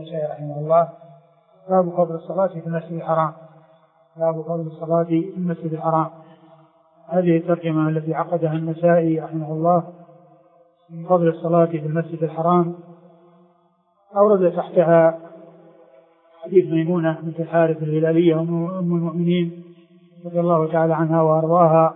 النسائي رحمه الله: باب فضل الصلاة في المسجد الحرام. باب فضل الصلاة في المسجد الحرام. هذه الترجمة التي عقدها النسائي رحمه الله من فضل الصلاة في المسجد الحرام، أورد تحتها حديث ميمونة بنت الحارث الهلالية أم المؤمنين رضي الله تعالى عنها وأرضاها،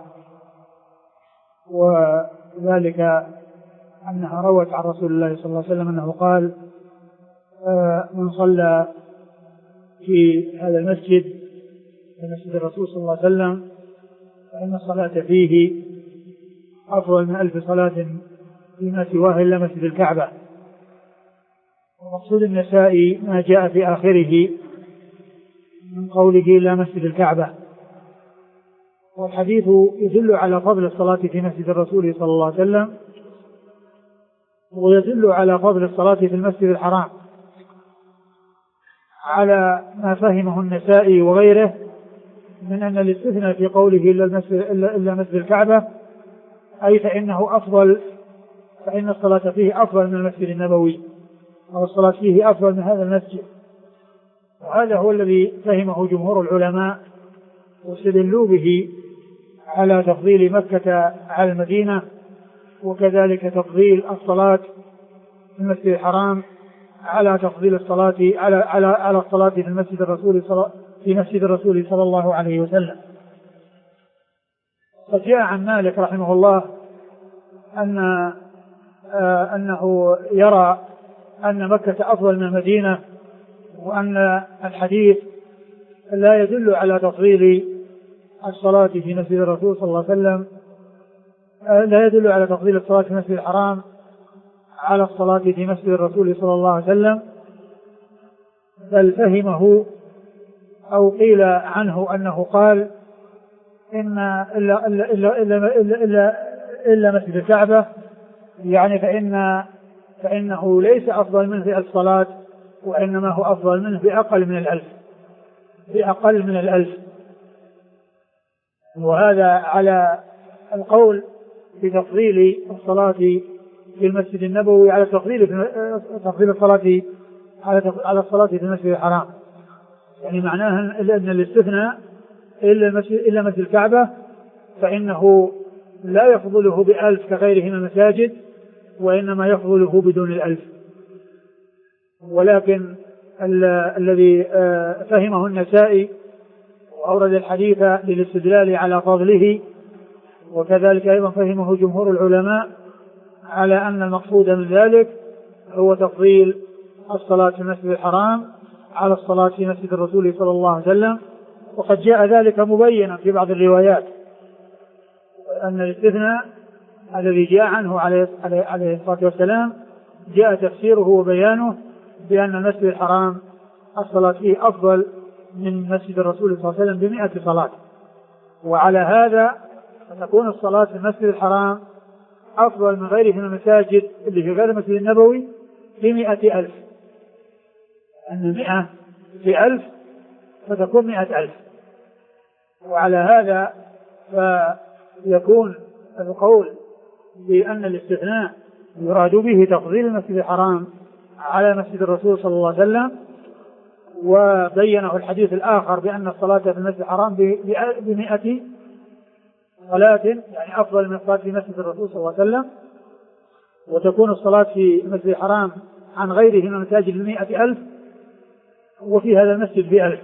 وذلك أنها روت عن رسول الله صلى الله عليه وسلم أنه قال: من صلى في هذا المسجد، في مسجد الرسول صلى الله عليه وسلم، فإن الصلاة فيه أفضل من 1000 صلاة فيما سواه إلا مسجد الكعبة. ومقصود النسائي ما جاء في آخره من قوله إلا مسجد الكعبة، والحديث يدل على فضل الصلاة في مسجد الرسول صلى الله عليه وسلم، ويدل على فضل الصلاة في المسجد الحرام على ما فهمه النسائي وغيره من أن الاستثناء في قوله إلا مسجد الكعبة أي فإنه أفضل، فإن الصلاة فيه أفضل من المسجد النبوي، أو الصلاة فيه أفضل من هذا المسجد. وهذا هو الذي فهمه جمهور العلماء، واستدلوا به على تفضيل مكة على المدينة، وكذلك تفضيل الصلاة في المسجد الحرام على تفضيل الصلاة على الصلاة في مسجد الرسول صلى الله عليه وسلم. قد جاء عن مالك رحمه الله أنه يرى أن مكة أفضل من المدينة، وأن الحديث لا يدل على تفضيل الصلاة في مسجد الرسول صلى الله عليه وسلم، لا يدل على تفضيل الصلاة في مسجد الحرام على الصلاة في مسجد الرسول صلى الله عليه وسلم، بل فهمه أو قيل عنه أنه قال إن إلا مسجد الكعبة، يعني فإنه ليس أفضل منه في الصلاة، وإنما هو أفضل منه بأقل من 1000. وهذا على القول بتفضيل الصلاة في المسجد النبوي على تفضيل الصلاة على الصلاة في المسجد الحرام، يعني معناها أن الاستثناء إلا مسجد الكعبة فإنه لا يفضله ب1000 كغيره من المساجد، وإنما يفضله بدون 1000. ولكن الذي فهمه النسائي وأورد الحديث للاستدلال على فضله، وكذلك أيضا فهمه جمهور العلماء على أن المقصود من ذلك هو تفضيل الصلاة في المسجد الحرام على الصلاة في مسجد الرسول صلى الله عليه وسلم. وقد جاء ذلك مبينا في بعض الروايات، أن الاستثناء الذي جاء عنه عليه الصلاة والسلام جاء تفسيره وبيانه بأن المسجد الحرام الصلاة فيه أفضل من مسجد الرسول صلى الله عليه وسلم ب100 صلاة. وعلى هذا فتكون الصلاة في المسجد الحرام أفضل من غيره من المساجد اللي في غير المسجد النبوي ب100,000، أن 100 في 1000 فتكون 100,000. وعلى هذا فيكون القول بأن الاستثناء يراد به تفضيل المسجد الحرام على مسجد الرسول صلى الله عليه وسلم، وبينه الحديث الآخر بأن الصلاة في المسجد الحرام ب100 صلاة، يعني أفضل من الصلاة في مسجد الرسول صلى الله عليه وسلم، وتكون الصلاة في المسجد الحرام عن غيره من المساجد ب100,000، وفي هذا المسجد ب1000.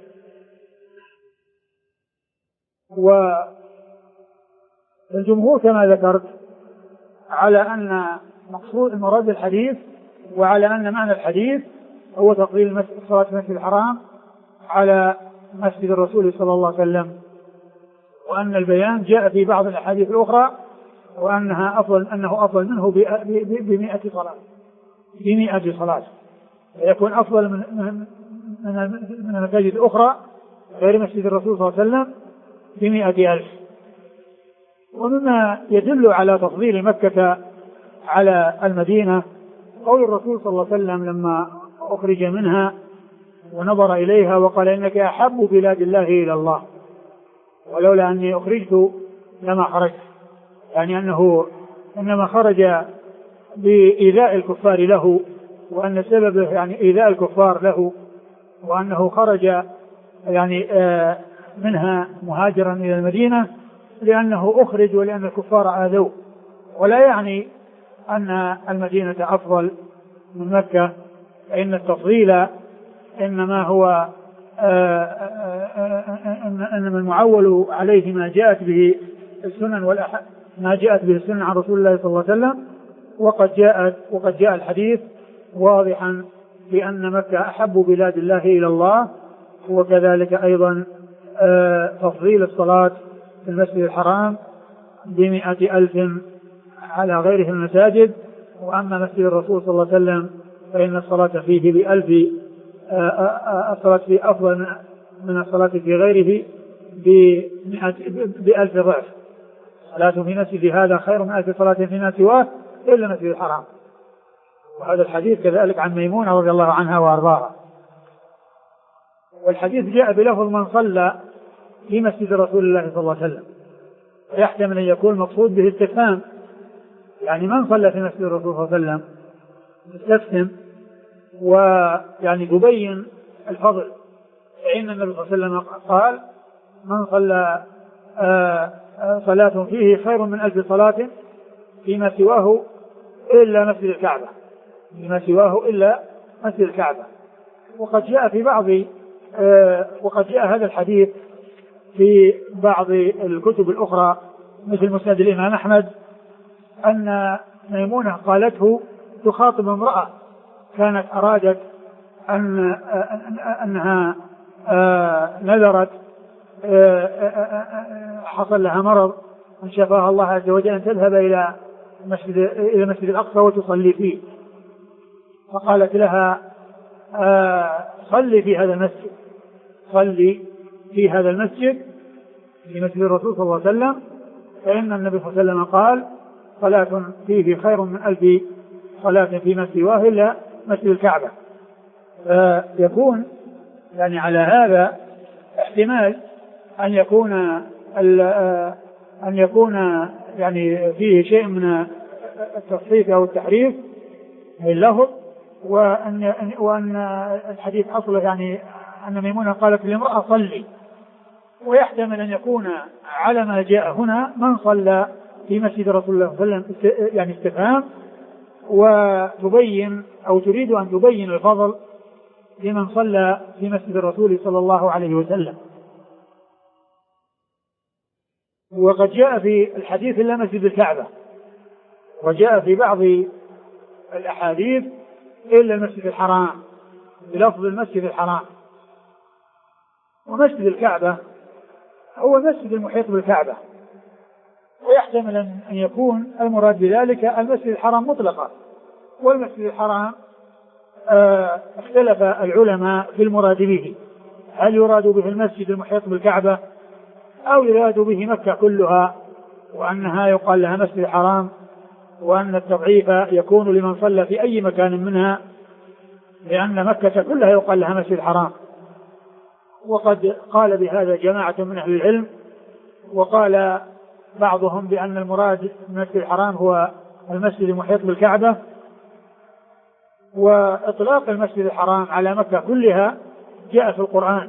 والجمهور كما ذكرت على أن مقصود المراد الحديث، وعلى أن معنى الحديث هو تفضيل الصلاة في المسجد الحرام على مسجد الرسول صلى الله عليه وسلم، وأن البيان جاء في بعض الأحاديث الأخرى وأنه أفضل منه ب100 صلاة، فيكون أفضل من المساجد الأخرى غير مسجد الرسول صلى الله عليه وسلم ب100,000. ومما يدل على تفضيل مكة على المدينة قول الرسول صلى الله عليه وسلم لما أخرج منها ونظر إليها وقال: إنك أحب بلاد الله إلى الله، ولولا أني أخرجت لما خرجت، يعني أنه إنما خرج بإيذاء الكفار له وأن سببه يعني إيذاء الكفار له، وأنه خرج يعني منها مهاجرا إلى المدينة لأنه أخرج ولأن الكفار آذوه، ولا يعني أن المدينة أفضل من مكة، فإن التفضيل إنما هو إنما المعول عليه ما جاءت به السنن ما جاءت به السنن عن رسول الله صلى الله عليه وسلم. وقد جاء الحديث واضحا بأن مكة أحب بلاد الله إلى الله، وكذلك أيضا تفضيل الصلاة في المسجد الحرام ب100,000 على غيره المساجد. وأما مسجد الرسول صلى الله عليه وسلم فإن الصلاة فيه ب1000، الصلاة فيه أفضل من الصلاة في غيره ب1000 ضعف. صلاة في مسجد هذا خير من 1000 صلاة فيما سواه إلا مسجد الحرام. وهذا الحديث كذلك عن ميمونة رضي الله عنها وأرضاها. والحديث جاء بلفظ من صلى في مسجد رسول الله صلى الله عليه وسلم، ويحتمل أن يكون مقصود به استفهام، يعني من صلى في مسجد الرسول صلى الله عليه وسلم يستفهم ويعني يبين الفضل، فإن النبي صلى الله عليه وسلم قال من صلى صلاة فيه خير من 1000 صلاة فيما سواه إلا مسجد الكعبة، فيما سواه إلا مسجد الكعبة. وقد جاء هذا الحديث في بعض الكتب الأخرى مثل مسند الإمام أحمد أن ميمونة قالته تخاطب امرأة كانت أرادت أنها نذرت، حصل لها مرض أن شفاها الله عز وجل أن تذهب إلى المسجد الأقصى وتصلي فيه، فقالت لها صلي في هذا المسجد، صلي في هذا المسجد في مسجد الرسول صلى الله عليه وسلم، فإن النبي صلى الله عليه وسلم قال صلاة فيه خير من 1000 صلاة فيما سواه إلا مسجد الكعبة. فيكون يعني على هذا احتمال أن يكون يعني فيه شيء من التصحيف أو التحريف اللفظ، وأن الحديث أصله يعني أن ميمونة قالت للمرأة صلي، ويحتمل أن يكون على ما جاء هنا من صلى في مسجد رسول الله صلى الله عليه وسلم يعني استفهام، وتبين أو تريد أن تبين الفضل لمن صلى في مسجد الرسول صلى الله عليه وسلم. وقد جاء في الحديث إلا مسجد الكعبة، وجاء في بعض الأحاديث إلا المسجد الحرام بلفظ المسجد الحرام. ومسجد الكعبة هو المسجد المحيط بالكعبة، ويحتمل أن يكون المراد بذلك المسجد الحرام مطلقا. والمسجد الحرام اختلف العلماء في المراد به، هل يراد به المسجد المحيط بالكعبة أو يراد به مكة كلها، وأنها يقال لها مسجد الحرام، وأن التضعيف يكون لمن صلى في أي مكان منها، لأن مكة كلها يقال لها مسجد الحرام. وقد قال بهذا جماعة من أهل العلم، وقال بعضهم بأن المراد المسجد الحرام هو المسجد المحيط بالكعبة، وإطلاق المسجد الحرام على مكة كلها جاء في القرآن،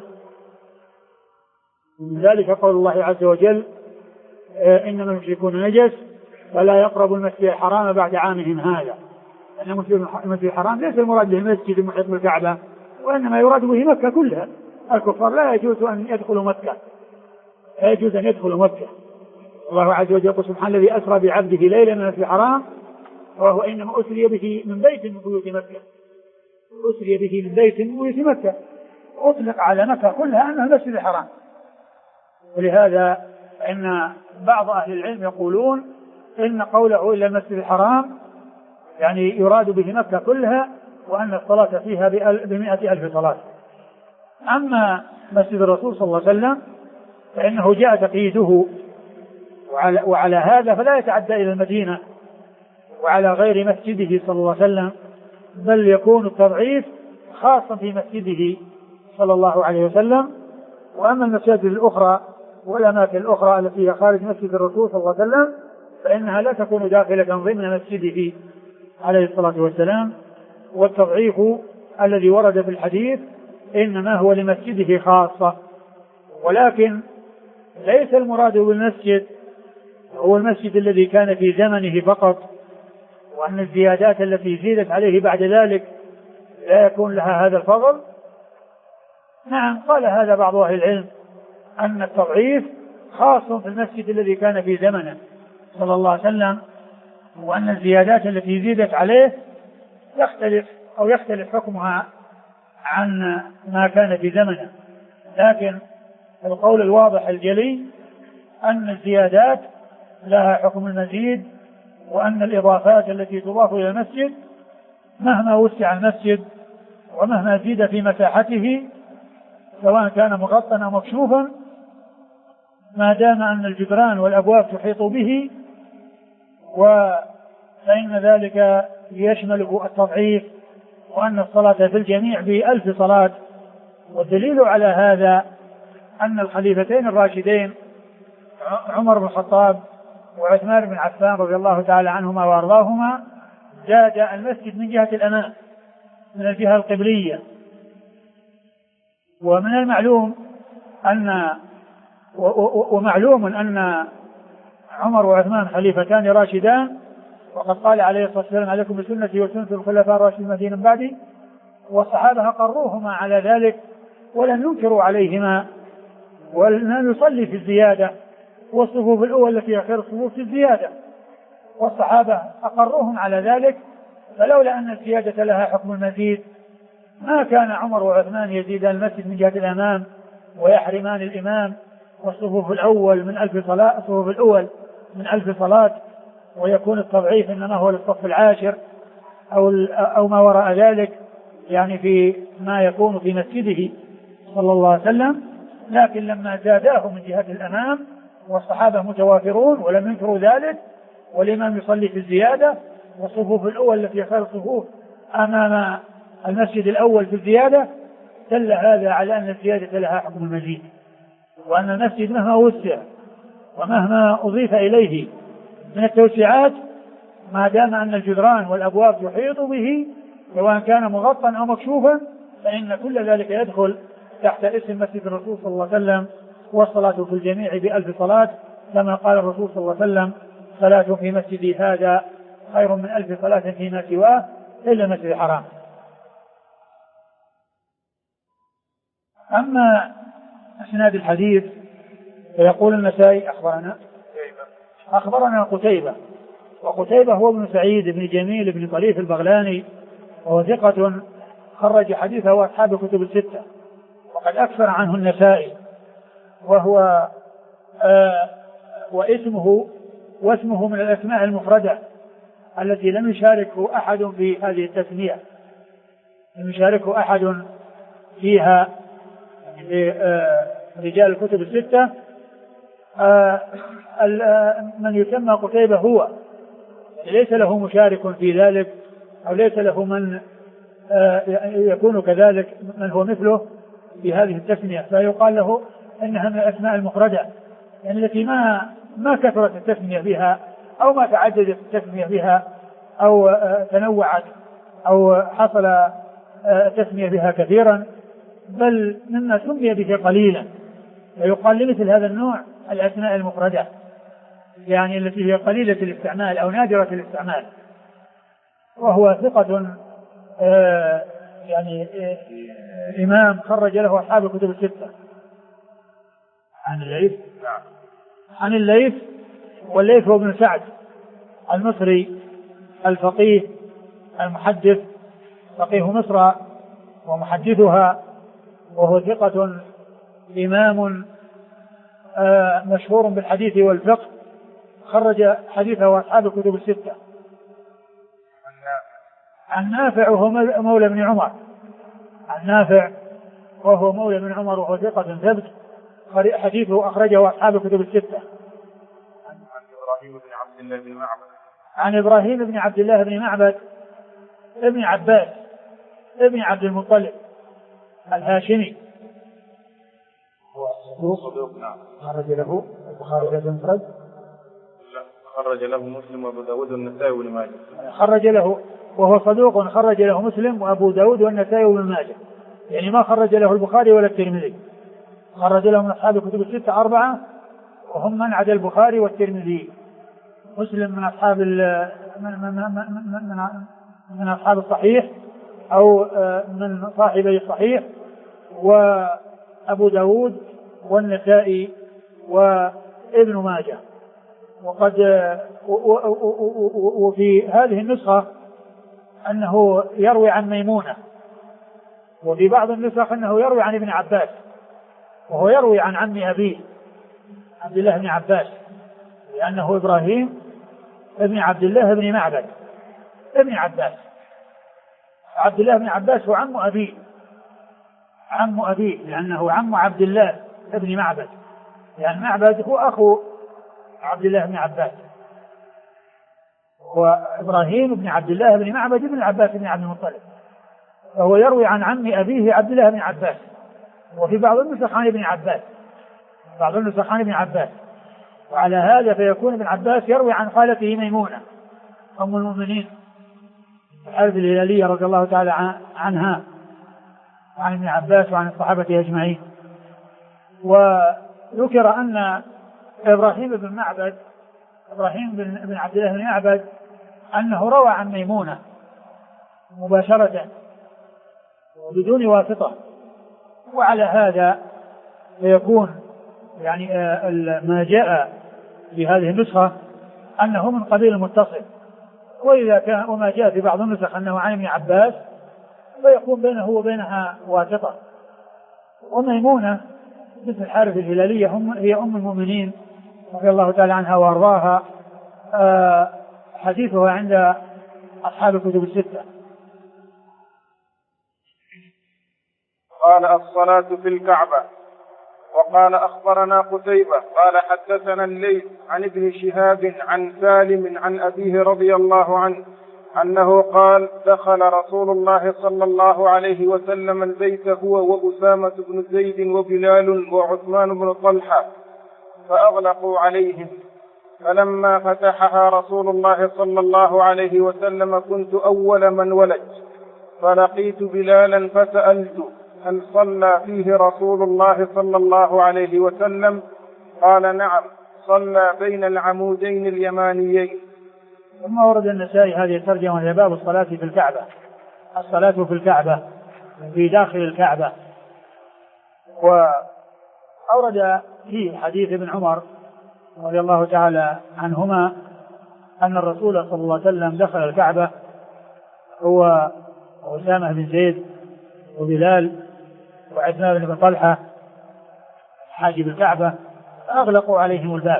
ومن ذلك قول الله عز وجل إنما المشركون نجس فلا يقربوا المسجد الحرام بعد عامهم هذا. أن المسجد الحرام ليس المراد به المسجد المحيط بالكعبة، وإنما يراد به مكة كلها. الكفار لا يجوز أن يدخلوا مكة، لا يجوز أن يدخلوا مكة. الله عز وجل يقول سبحان الذي أسرى بعبده ليلا من المسجد الحرام وهو إنما أسري به من بيت من بيوت مكة، أسري به من بيت من بيوت مكة، أطلق على مكة كلها أنها المسجد الحرام. ولهذا إن بعض أهل العلم يقولون إن قوله إلا المسجد الحرام يعني يراد به مكة كلها، وأن الصلاة فيها ب100,000 صلاة. أما مسجد الرسول صلى الله عليه وسلم فإنه جاء تقييده، وعلى هذا فلا يتعدى إلى المدينة وعلى غير مسجده صلى الله عليه وسلم، بل يكون التضعيف خاصا في مسجده صلى الله عليه وسلم. وأما المساجد الأخرى والأماكن الأخرى التي هي خارج مسجد الرسول صلى الله عليه وسلم فإنها لا تكون داخلة ضمن مسجده عليه الصلاة والسلام، والتضعيف الذي ورد في الحديث إنما هو لمسجده خاصة، ولكن ليس المراد بالمسجد هو المسجد الذي كان في زمنه فقط، وأن الزيادات التي زيدت عليه بعد ذلك لا يكون لها هذا الفضل. نعم، قال هذا بعض أهل العلم أن التضعيف خاص في المسجد الذي كان في زمنه صلى الله عليه وسلم، وأن الزيادات التي زيدت عليه يختلف حكمها عن ما كان في زمنه. لكن القول الواضح الجلي أن الزيادات لها حكم المزيد، وأن الإضافات التي تضاف إلى المسجد مهما وسع المسجد ومهما زيد في مساحته سواء كان مغطى أو مكشوفا، ما دام أن الجدران والأبواب تحيط به، فإن ذلك يشمل التضعيف، وأن الصلاة في الجميع ب1000 صلاة. والدليل على هذا أن الخليفتين الراشدين عمر بن الخطاب وعثمان بن عفان رضي الله تعالى عنهما وأرضاهما زاد المسجد من جهة الأمام من الجهة القبلية. ومن المعلوم أن عمر وعثمان خليفتان راشدان، وقد قال عليه الصلاة والسلام عليكم بسنتي وسنة الخلفاء الراشدين من بعدي، والصحابة قروهما على ذلك ولم ينكروا عليهما، ولم يصلي في الزيادة، والصفوف الأول التي خير الصفوف في الزيادة، والصحابة أقروهم على ذلك. فلولا أن الزيادة لها حكم المزيد ما كان عمر وعثمان يزيدان المسجد من جهة الأمام ويحرمان الإمام والصفوف الأول من 1000 صلاة، الصفوف الأول من 1000 صلاة، ويكون التضعيف إنما هو للصف العاشر أو ما وراء ذلك، يعني في ما يكون في مسجده صلى الله عليه وسلم. لكن لما زاداه من جهة الأمام والصحابة متوافرون ولم ينكروا ذلك، والإمام يصلي في الزيادة، والصفوف الأول التي خير الصفوف أمام المسجد الأول في الزيادة، دل هذا على أن الزيادة لها حكم المزيد، وأن المسجد مهما وسع ومهما أضيف إليه من التوسعات ما دام أن الجدران والأبواب تحيط به سواء كان مغطى أو مكشوفا، فإن كل ذلك يدخل تحت اسم مسجد الرسول صلى الله عليه وسلم، والصلاة في الجميع ب1000 صلاة، كما قال الرسول صلى الله عليه وسلم: صلاة في مسجدي هذا خير من 1000 صلاة فيما سواه إلا المسجد الحرام. أما إسناد الحديث فيقول النسائي: أخبرنا قتيبة، وقتيبة هو ابن سعيد بن جميل بن طريف البغلاني، وهو ثقة خرج حديثه أصحاب الكتب الستة، وقد أكثر عنه النسائي، وهو واسمه من الأسماء المفردة التي لم يشاركه أحد في هذه التسمية، لم يشاركه أحد فيها رجال الكتب الستة. من يسمى قتيبة هو ليس له مشارك في ذلك، أو ليس له من يكون كذلك من هو مثله في هذه التسمية، فيقال له إنها من الأسماء المفردة، يعني التي ما كثرت التسمية بها، أو ما تعددت التسمية بها، أو تنوعت، أو حصل تسمية بها كثيرا، بل مما سمي به قليلا، فيقال لمثل هذا النوع الأسماء المفردة، يعني التي هي قليلة الاستعمال أو نادرة الاستعمال. وهو ثقة يعني إمام خرج له أصحاب الكتب الستة. عن الليث، والليث هو ابن سعد المصري الفقيه المحدث، فقيه مصر ومحدثها، وهو ثقة إمام مشهور بالحديث والفقه، خرج حديثه أصحاب الكتب الستة. عن نافع وهو مولى بن عمر، عن نافع وهو مولى بن عمر، وهو ثقة ثبت، حديثه أخرجه أصحاب الكتب الستة. عن إبراهيم بن عبد الله بن معبد ابن عباس ابن عبد المطلب الهاشمي، خرج له البخاري في المفرد، خرج له مسلم وابو داود والنسائي وابن ماجه. خرج له وهو صدوق خرج له مسلم وأبو داود والنسائي وابن ماجه، يعني ما خرج له البخاري ولا الترمذي، خرج له من أصحاب الكتب الستة 4 وهم من عدا البخاري والترمذي. مسلم من أصحاب من أصحاب الصحيح أو من صاحبي الصحيح، وأبو داود والنسائي وابن ماجه. وفي هذه النسخة أنه يروي عن ميمونة، وفي بعض النسخ أنه يروي عن ابن عباس، وهو يروي عن عم أبيه عبد الله بن عباس، لأنه إبراهيم ابن عبد الله بن معبد ابن عباس. عبد الله بن عباس هو عم أبيه لأنه عم عبد الله بن معبد، لأن معبد هو أخو عبد الله بن عباس، وإبراهيم بن عبد الله بن معبد بن العباس بن عبد المطلب، فهو يروي عن عم أبيه عبد الله بن عباس. وفي بعض النسخ عن ابن عباس، وعلى هذا فيكون ابن عباس يروي عن خالته ميمونة أم المؤمنين الحارث الهلالية رضي الله تعالى عنها، عن ابن عباس وعن الصحابة أجمعين. وذكر أن إبراهيم بن عبد الله بن معبد أنه روى عن ميمونة مباشرة وبدون واسطة، وعلى هذا فيكون يعني ما جاء في هذه النسخة أنه من قبيل المتصل، وإذا كان وما جاء في بعض النسخ أنه عن ابن عباس فيكون بينه وبينها واسطة. وميمونة بنت الحارث الهلالية هي أم المؤمنين رضي الله تعالى عنها وأرضاها، حديثها عند أصحاب الكتب الستة. قال الصلاة في الكعبة. وقال أخبرنا قتيبة قال حدثنا الليث عن ابن شهاب عن سالم عن أبيه رضي الله عنه أنه قال دخل رسول الله صلى الله عليه وسلم البيت هو وأسامة بن زيد وبلال وعثمان بن طلحة فأغلقوا عليهم، فلما فتحها رسول الله صلى الله عليه وسلم كنت أول من ولج، فلقيت بلالا فسألت هل صلى فيه رسول الله صلى الله عليه وسلم؟ قال نعم، صلى بين العمودين اليمانيين. ثم ورد النسائي هذه الترجمة وهي باب الصلاة في الكعبة، الصلاة في الكعبة في داخل الكعبة. وأورد في حديث ابن عمر رضي الله تعالى عنهما أن الرسول صلى الله عليه وسلم دخل الكعبة هو أسامة بن زيد وبلال وعثمان بن طلحة حاجب الكعبة، أغلقوا عليهم الباب.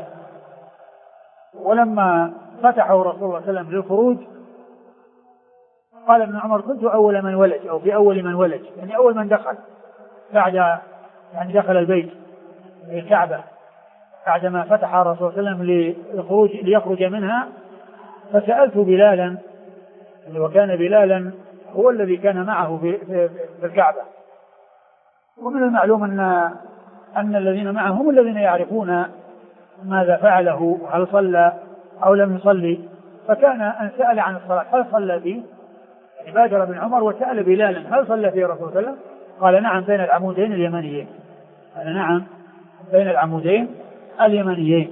ولما فتحوا رسول الله صلى الله عليه وسلم للخروج قال ابن عمر كنت أول من ولج، أو في أول من ولج، يعني أول من دخل بعد يعني دخل البيت الكعبة بعدما فتح الرسول صلى الله عليه وسلم ليخرج منها. فسألت بلالا، وكان بلالا هو الذي كان معه في الكعبة، ومن المعلوم أن الذين معه هم الذين يعرفون ماذا فعله، هل صلى أو لم يصلي. فكان أن سأل عن الصلاة هل صلى فيه، يعني بادر ابن عمر وسأل بلالا هل صلى فيه الرسول صلى الله عليه وسلم؟ قال نعم بين العمودين اليمانيين، قال نعم بين العمودين اليمانيين.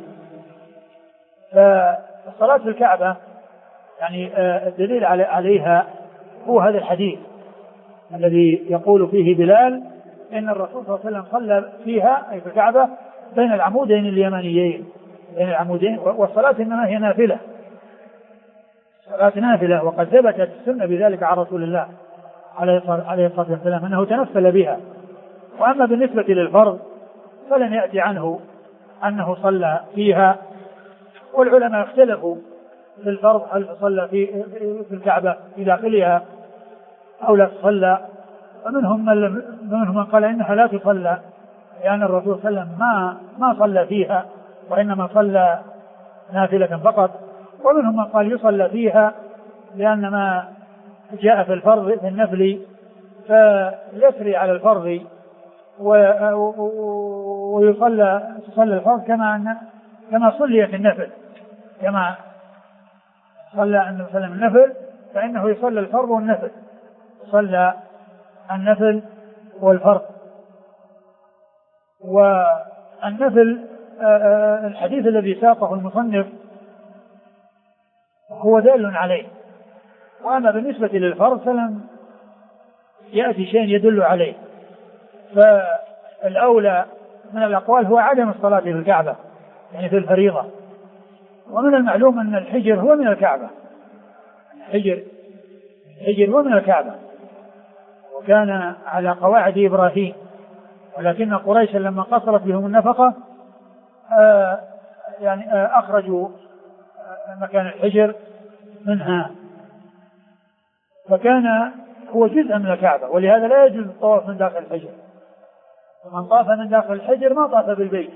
فالصلاة في الكعبة يعني الدليل عليها هو هذا الحديث الذي يقول فيه بلال إن الرسول صلى الله عليه وسلم صلى فيها أي في الكعبة بين العمودين اليمانيين، بين العمودين. والصلاة إنما هي نافلة، صلاة نافلة، وقد ثبتت السنة بذلك عن رسول الله عليه الصلاة والسلام أنه تنفل بها. وأما بالنسبة للفرض فلن يأتي عنه أنه صلى فيها، والعلماء اختلفوا في الفرض هل صلى في الكعبة في داخلها أو لا تصلى. ومنهم من قال إنها لا تصلى لأن الرسول صلى الله عليه وسلم ما صلى فيها وإنما صلى نافلة فقط. ومنهم من قال يصلى فيها لأن ما جاء في الفرض في النفل فيسري على الفرض ويصلى الفرض كما صلي في النفل، كما صلى النبي صلى الله عليه وسلم النفل فإنه يصلى الفرض والنفل، صلى النفل والفرض. والنفل الحديث الذي ساقه المصنف هو دال عليه، وأما بالنسبة للفرض فلم يأتي شيء يدل عليه. فالأولى من الأقوال هو عدم الصلاة في الكعبة يعني في الفريضة. ومن المعلوم أن الحجر هو من الكعبة، الحجر هو من الكعبة، وكان على قواعد إبراهيم، ولكن قريش لما قصرت بهم النفقة أخرجوا مكان الحجر منها، فكان هو جزء من الكعبة، ولهذا لا يجوز الطواف من داخل الحجر. ومن طاف من داخل الحجر ما طاف بالبيت،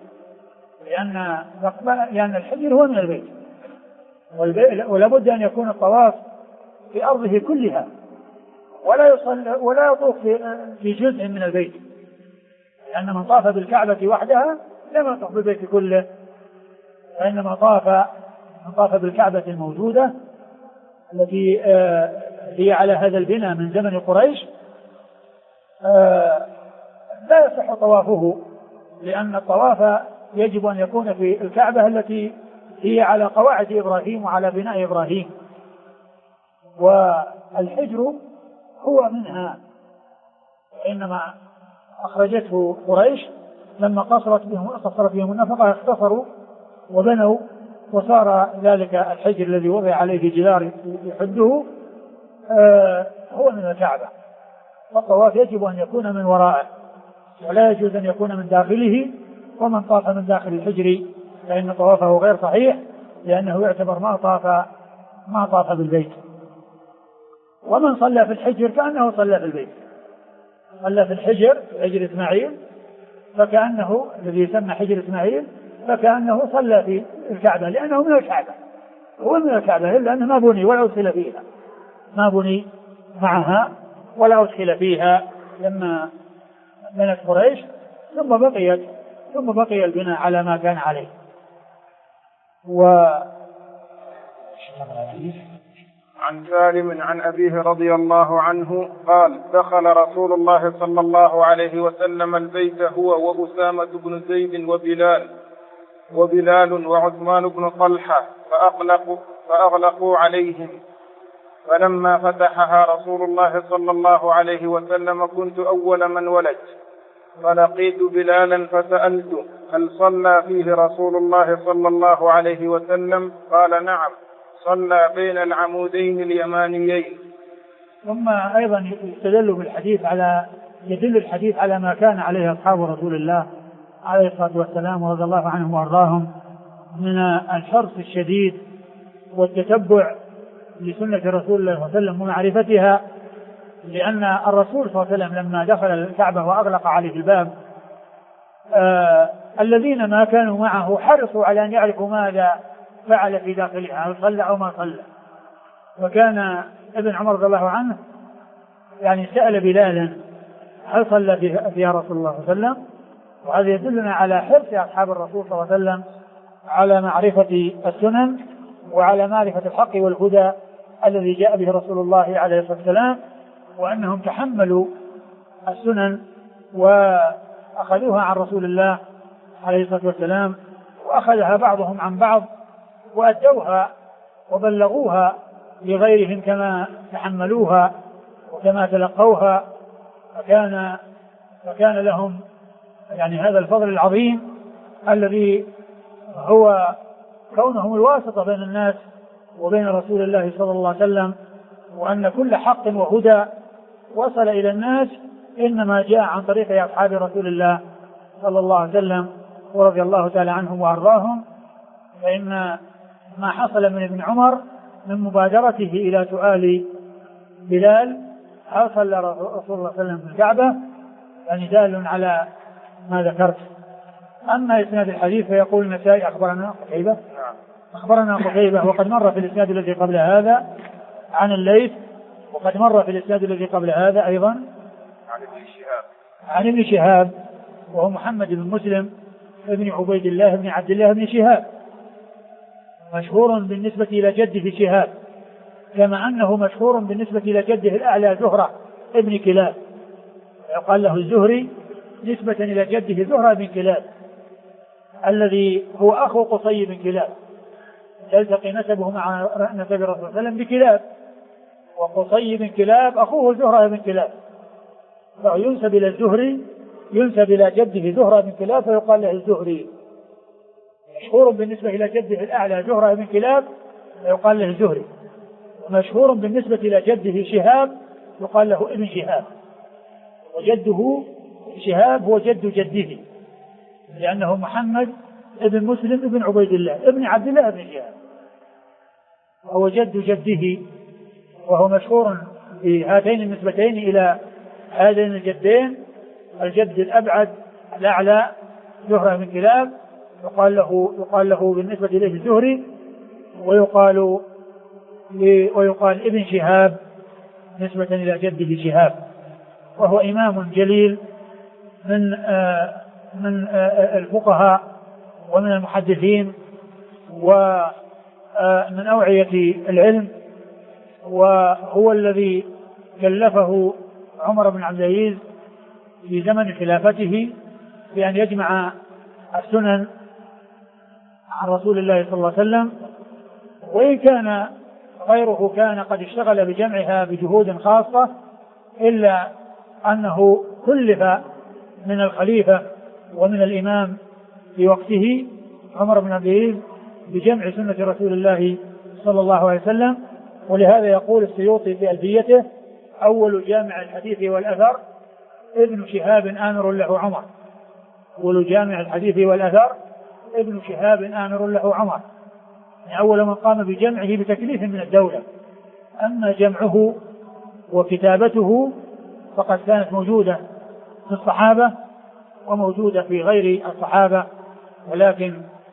لأن الحجر هو من البيت، ولا بد أن يكون الطواف في أرضه كلها، ولا يطوف في جزء من البيت، لأن من طاف بالكعبة وحدها لم يطوف بالبيت كله، وإنما من طاف بالكعبة الموجودة التي هي على هذا البناء من زمن قريش لا يصح طوافه، لأن الطواف يجب أن يكون في الكعبة التي هي على قواعد إبراهيم وعلى بناء إبراهيم، والحجر هو منها، إنما أخرجته قريش لما قصرت بهم النفقة، اختصروا وبنوا، وصار ذلك الحجر الذي وضع عليه جدار يحده هو من الكعبة. فالطواف يجب أن يكون من وراءه، ولا يجوز أن يكون من داخله. ومن طاف من داخل الحجر فإن طوافه غير صحيح، لأنه يعتبر ما طاف بالبيت. ومن صلى في الحجر كأنه صلى في البيت، صلى في الحجر، في حجر إسماعيل، فكأنه الذي يسمى حجر إسماعيل فكأنه صلى في الكعبة، لأنه من الكعبة، هو من الكعبة، إلا أنه ما بني ولا أدخل فيها، ما بني معها ولا أدخل فيها لما بنت قريش، ثم بقي البناء على ما كان عليه. عن سالم عن أبيه رضي الله عنه قال: دخل رسول الله صلى الله عليه وسلم البيت هو وأسامة بن زيد وبلال وعثمان بن طلحة فأغلقوا عليهم، فلما فتحها رسول الله صلى الله عليه وسلم كنت أول من ولج، فلقيت بلالا فسألته: هل صلى فيه رسول الله صلى الله عليه وسلم؟ قال: نعم، صلى بين العمودين اليمانيين. ثم أيضا يدل الحديث على ما كان عليه أصحاب رسول الله عليه الصلاة والسلام ورضي الله عنهم وأرضاهم من الحرص الشديد والتتبع لسنة رسول الله صلى الله عليه وسلم ومعرفتها، لأن الرسول صلى الله عليه وسلم لما دخل الكعبة وأغلق عليه الباب الذين ما كانوا معه حرصوا على أن يعرفوا ماذا فعل في داخلها، هل صلى أو ما صلى. وكان ابن عمر رضي الله عنه سأل بلالا: هل صلى فيها رسول الله صلى الله عليه وسلم؟ وهذا يدلنا على حرص أصحاب الرسول صلى الله عليه وسلم على معرفة السنن وعلى معرفة الحق والهدى الذي جاء به رسول الله عليه الصلاة والسلام، وأنهم تحملوا السنن وأخذوها عن رسول الله عليه الصلاة والسلام، وأخذها بعضهم عن بعض وأدوها وبلغوها لغيرهم كما تحملوها وكما تلقوها، فكان لهم هذا الفضل العظيم الذي هو كونهم الواسطة بين الناس وبين رسول الله صلى الله عليه وسلم، وأن كل حق وهدى وصل إلى الناس إنما جاء عن طريق أصحاب رسول الله صلى الله عليه وسلم ورضي الله تعالى عنهم وأرضاهم. فإن ما حصل من ابن عمر من مبادرته إلى سؤال بلال هل صلى رسول الله صلى الله عليه وسلم في الكعبة دال على ما ذكرت. أما إسناد الحديث فيقول النسائي: أخبرنا قتيبة وقد مر في الإسناد الذي قبل هذا عن الليث، وقد مر في الإسناد الذي قبل هذا أيضا عن ابن شهاب وهو محمد بن مسلم ابن عبيد الله بن عبد الله بن شهاب، مشهور بالنسبة إلى جده شهاب كما أنه مشهور بالنسبة إلى جده الأعلى زهرة ابن كلاب، يقال له الزهري نسبة إلى جده زهرة بن كلاب الذي هو أخو قصي بن كلاب، يلتقي نسبه مع نسب الرسول صلى الله عليه وسلم بكلاب، وقصي بن كلاب أخوه زهرة بن كلاب، فينسب إلى الزهري، ينسب إلى جده زهرة بن كلاب فيقال له الزهري. مشهور بالنسبة إلى جده الأعلى زهرة بن كلاب فيقال له الزهري، ومشهور بالنسبة إلى جده شهاب يقال له ابن شهاب، وجده شهاب هو جد جده لأنه محمد ابن مسلم ابن عبيد الله ابن عبد الله ابن شهاب، وهو جد جده، وهو مشهور بهاتين النسبتين إلى هذين الجدين، الجد الأبعد الأعلى زهرة بن كلاب يقال له بالنسبة إليه الزهري، ويقال ابن شهاب نسبة إلى جده شهاب، وهو إمام جليل من الفقهاء ومن المحدثين ومن أوعية العلم، وهو الذي كلفه عمر بن عبد العزيز في زمن خلافته بأن يجمع السنن عن رسول الله صلى الله عليه وسلم، وإن كان غيره كان قد اشتغل بجمعها بجهود خاصة، إلا أنه كلف من الخليفة ومن الإمام في وقته عمر بن عبد العزيز بجمع سنة رسول الله صلى الله عليه وسلم. ولهذا يقول السيوطي في ألفيته: أول جامع الحديث والأثر ابن شهاب آمر له عمر. أول جامع الحديث والأثر ابن شهاب آمر له عمر، يعني أول من قام بجمعه بتكليف من الدولة. أما جمعه وكتابته فقد كانت موجودة في الصحابة وموجودة في غير الصحابة، ولكن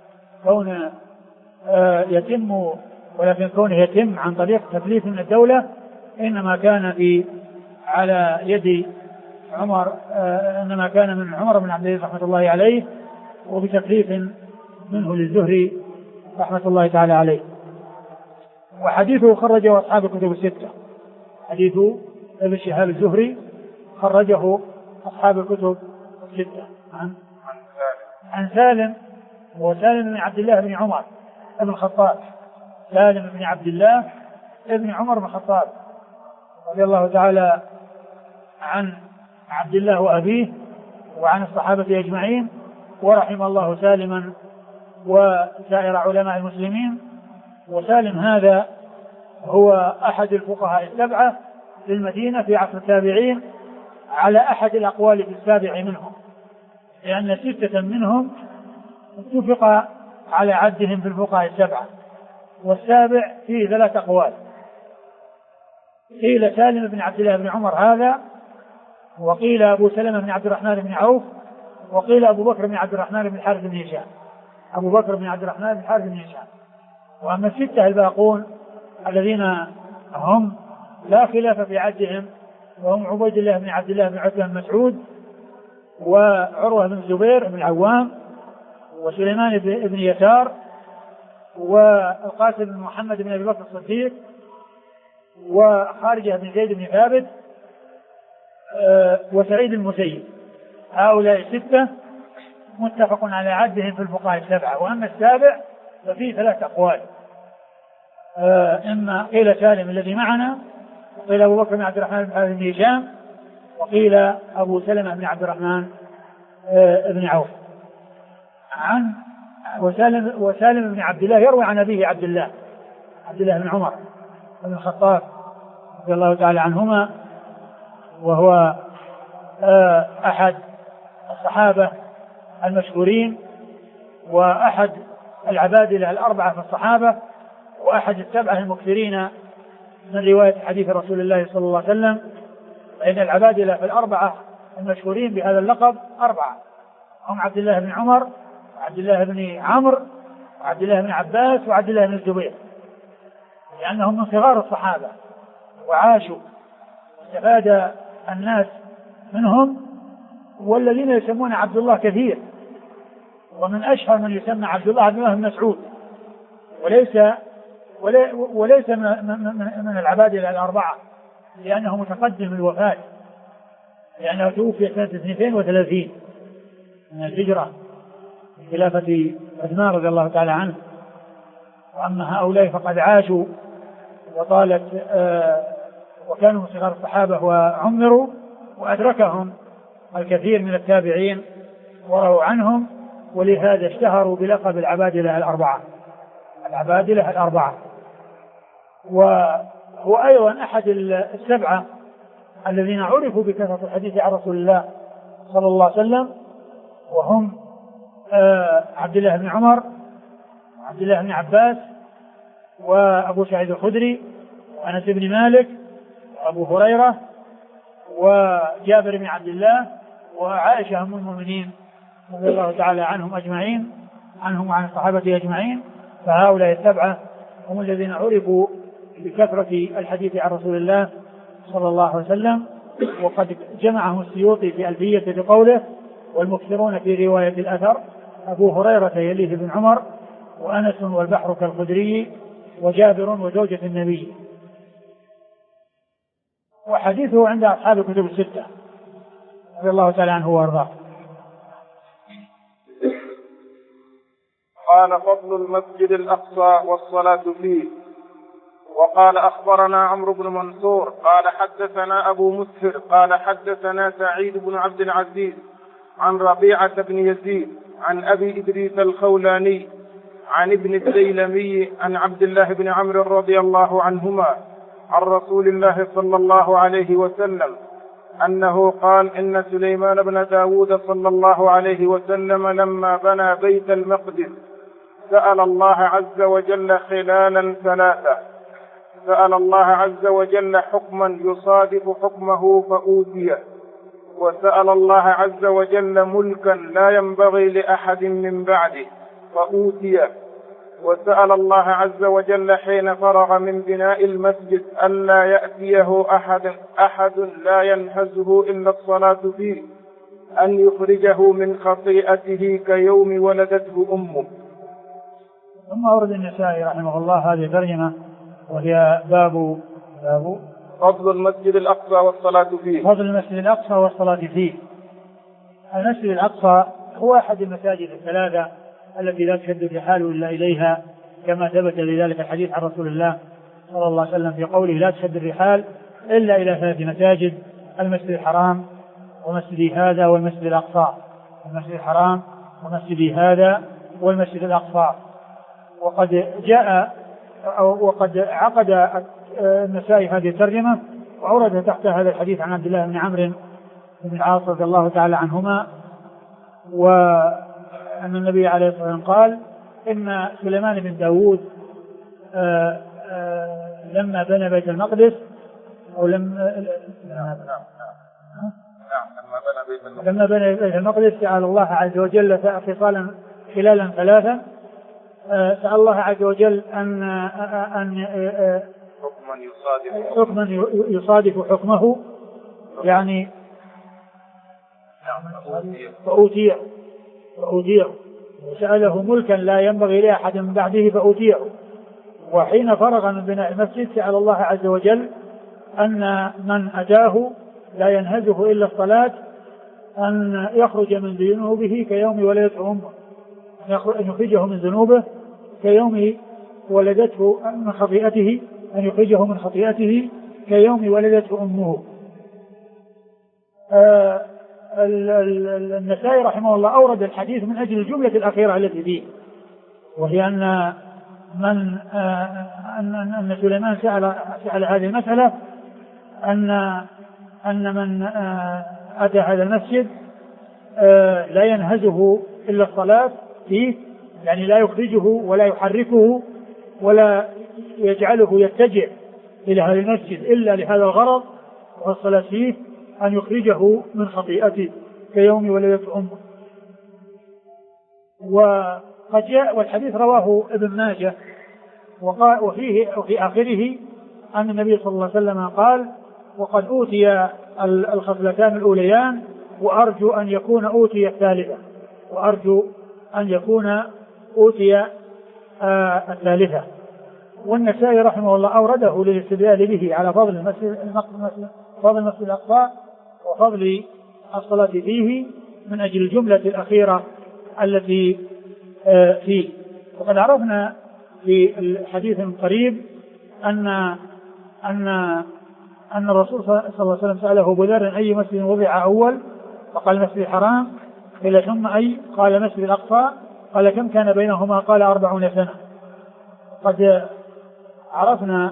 كونه يتم عن طريق تكليف من الدولة إنما كان على يد عمر، إنما كان من عمر بن عبد العزيز رحمة الله عليه، وبتكليف منه للزهري رحمة الله تعالى عليه. وحديثه خرجه أصحاب الكتب الستة، حديث ابن شهاب الزهري خرجه أصحاب الكتب الستة. عن سالم، وسالم بن عبد الله بن عمر بن الخطاب، سالم بن عبد الله بن عمر بن الخطاب رضي الله تعالى عن عبد الله وأبيه وعن الصحابة أجمعين، ورحم الله سالما وسائر علماء المسلمين. وسالم هذا هو أحد الفقهاء السبعة للمدينة في عصر التابعين على أحد الأقوال في السابع منهم، لأن 6 منهم اتفق على عدهم في الفقهاء السبعة، والسابع فيه 3 أقوال. قيل سالم بن عبد الله بن عمر هذا، وقيل أبو سلمة بن عبد الرحمن بن عوف، وقيل أبو بكر بن عبد الرحمن بن الحارث بن هشام، أبو بكر بن عبد الرحمن بن الحارث بن هشام. وأما 6 الباقون الذين هم لا خلاف في عدهم، وهم عبيد الله بن عبد الله بن عتبة بن مسعود، وعروة بن الزبير بن العوام، وسليمان بن يسار، والقاسم بن محمد بن أبي بكر الصديق، وخارجة بن زيد بن ثابت، وسعيد المسيب. هؤلاء 6 متفق على عدهم في الفقهاء السبعة. وأما السابع ففيه 3 أقوال، إما قيل سالم الذي معنا، وقيل أبو بكر بن عبد الرحمن بن هشام، وقيل أبو سلمة بن عبد الرحمن بن عوف. وسالم بن عبد الله يروي عن أبيه عبد الله بن عمر بن الخطاب رضي الله تعالى عنهما، وهو أحد الصحابة المشهورين، وأحد العبادلة الأربعة في الصحابة، وأحد 7 المكثرين من رواية حديث رسول الله صلى الله عليه وسلم. فإن العبادلة في الأربعة المشهورين بهذا اللقب 4، هم عبد الله بن عمر، وعبد الله بن عمرو، وعبد الله بن عباس، وعبد الله بن الزبير، لأنهم من صغار الصحابة وعاشوا واستفاد الناس منهم. والذين يسمون عبد الله كثير، ومن أشهر من يسمى عبد الله بن مسعود، وليس وليس من العبادلة الأربعة، لأنه متقدم الوفاة، لأنه توفي سنة 32 من الهجرة في خلافة عثمان رضي الله تعالى عنه. وأما هؤلاء فقد عاشوا وطالت وكانوا من صغار الصحابة وعمروا، وأدركهم الكثير من التابعين وروا عنهم، ولهذا اشتهروا بلقب العبادلة الأربعة. العبادلة الأربعة. وهو أيضا أحد السبعة الذين عرفوا بكثرة الحديث عن رسول الله صلى الله عليه وسلم، وهم عبد الله بن عمر وعبد الله بن عباس وأبو سعيد الخدري وأنس بن مالك وأبو هريرة وجابر بن عبد الله وعائشة أم المؤمنين رضي الله تعالى عنهم أجمعين، عنهم وعن الصحابة أجمعين. فهؤلاء السبعة هم الذين عرفوا بكثرة الحديث عن رسول الله صلى الله عليه وسلم. وقد جمعه السيوطي في ألفية بقوله: والمكثرون في رواية الأثر أبو هريرة يليه بن عمر وأنس والبحر كالخدري وجابر وزوجة النبي. وحديثه عند أصحاب الكتب الستة رضي الله تعالى عنه وارضاه. قال: فضل المسجد الأقصى والصلاة فيه. وقال: أخبرنا عمرو بن منصور قال حدثنا أبو مسهر قال حدثنا سعيد بن عبد العزيز عن ربيعة بن يزيد عن أبي إدريس الخولاني عن ابن الديلمي عن عبد الله بن عمرو رضي الله عنهما عن رسول الله صلى الله عليه وسلم أنه قال: إن سليمان بن داود صلى الله عليه وسلم لما بنى بيت المقدس سأل الله عز وجل خلالا ثلاثة: سأل الله عز وجل حكما يصادف حكمه فأوتيه، وسأل الله عز وجل ملكا لا ينبغي لأحد من بعده فأوتيه، وسأل الله عز وجل حين فرغ من بناء المسجد ألا يأتيه أحد لا ينهزه إلا الصلاة فيه أن يخرجه من خطيئته كيوم ولدته أمه. ثم أورد النسائي رحمه الله هذه الترجمة، وهي باب فضل المسجد الأقصى والصلاة فيه. فضل المسجد الأقصى والصلاة فيه. المسجد الأقصى هو أحد المساجد الثلاثة التي لا تشد الرحال إلا إليها، كما ثبت لذلك الحديث عن رسول الله صلى الله عليه وسلم في قوله: لا تشد الرحال إلا إلى 3 مساجد: المسجد الحرام ومسجد هذا والمسجد الأقصى. المسجد الحرام ومسجد هذا والمسجد الأقصى. وقد عقد النسائي هذه الترجمة وأورد تحت هذا الحديث عن عبد الله بن عمرو بن العاص رضي الله تعالى عنهما، وأن النبي عليه الصلاة والسلام قال: إن سليمان بن داود لما بنى بيت المقدس لما بنى بيت المقدس سأل الله عز وجل خلالا ثلاثا: سأل الله عز وجل أن حكما يصادف حكمه، يعني فأوتيه، وسأله ملكا لا ينبغي لأحد من بعده فأوتيه. وحين فرغ من بناء المسجد سأل الله عز وجل أن من أتاه لا ينهزه إلا الصلاة أن يخرج من ذنوبه كيوم ولدته أمه، أن يخرجه من ذنوبه كيوم ولدته من خطيئته، أن يخرجه من خطيئته كيوم ولدته أمه. النسائي رحمه الله أورد الحديث من أجل الجملة الأخيرة التي فيه، وهي أن سليمان سأل هذه المسألة أن من أتى هذا المسجد لا ينهزه إلا الصلاة فيه، يعني لا يخرجه ولا يحركه ولا يجعله يتجه إلى هذا المسجد إلا لهذا الغرض، والصلاة فيه أن يخرجه من خطيئته كيوم ولدته أمه. وقد جاء والحديث رواه ابن ماجه، وفي آخره أن النبي صلى الله عليه وسلم قال: وقد أوتي الخصلتان الأوليان وأرجو أن يكون أوتي الثالثة، وأرجو أن يكون أوتي الثالثة. والنسائي رحمه الله أورده للاستدلال به على فضل المسجد الأقصى وفضل الصلاة فيه من أجل الجملة الأخيرة التي فيه. وقد عرفنا في الحديث القريب أن الرسول صلى الله عليه وسلم سأله أبو ذر أي مسجد وضع أول؟ فقال المسجد الحرام. قيل ثم أي؟ قال المسجد الأقصى. قال كم كان بينهما؟ قال 40 سنة. قد عرفنا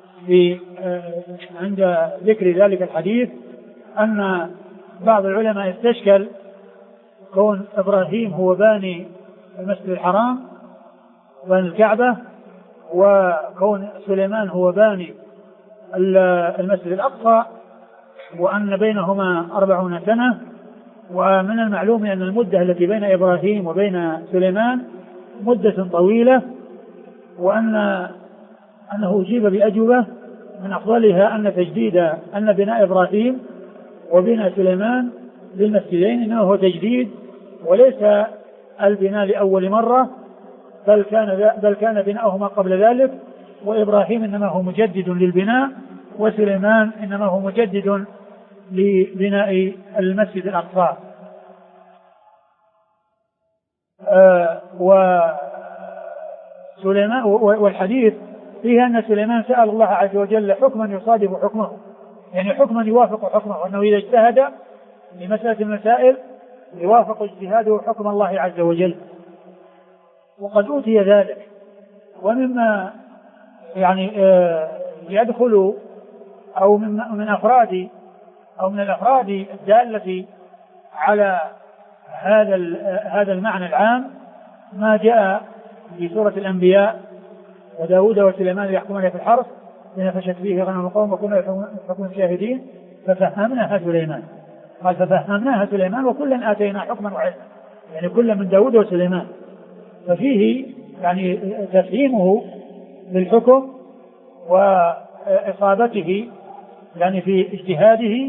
عند ذكر ذلك الحديث أن بعض العلماء استشكل كون إبراهيم هو باني المسجد الحرام وباني الكعبة، وكون سليمان هو باني المسجد الأقصى، وأن بينهما 40 سنة. ومن المعلوم أن المدة التي بين إبراهيم وبين سليمان مدة طويلة، وأنه أجيب بأجوبة من أفضلها أن بناء إبراهيم وبناء سليمان للمسجدين إنه هو تجديد وليس البناء لأول مرة، بل كان بناؤهما قبل ذلك، وإبراهيم إنما هو مجدد للبناء، وسليمان إنما هو مجدد لبناء المسجد الأقصى. وسليمان والحديث فيه أن سليمان سأل الله عز وجل حكما يصادف حكمه، يعني حكما يوافق حكمه، وأنه إذا اجتهد في مسألة المسائل يوافق اجتهاده حكم الله عز وجل، وقد أوتي ذلك. ومما يعني يدخل أو من الأفراد الدالة على هذا المعنى العام ما جاء في سورة الأنبياء: وداود وسليمان يحكمان في الحرث فنفشت فيه غنم القوم وكنا يحكمون شاهدين ففهمناها سليمان. قال ففهمناها سليمان وكلا آتينا حكما وعلما، يعني كلا من داود وسليمان. ففيه يعني تفهيمه للحكم وإصابته يعني في اجتهاده،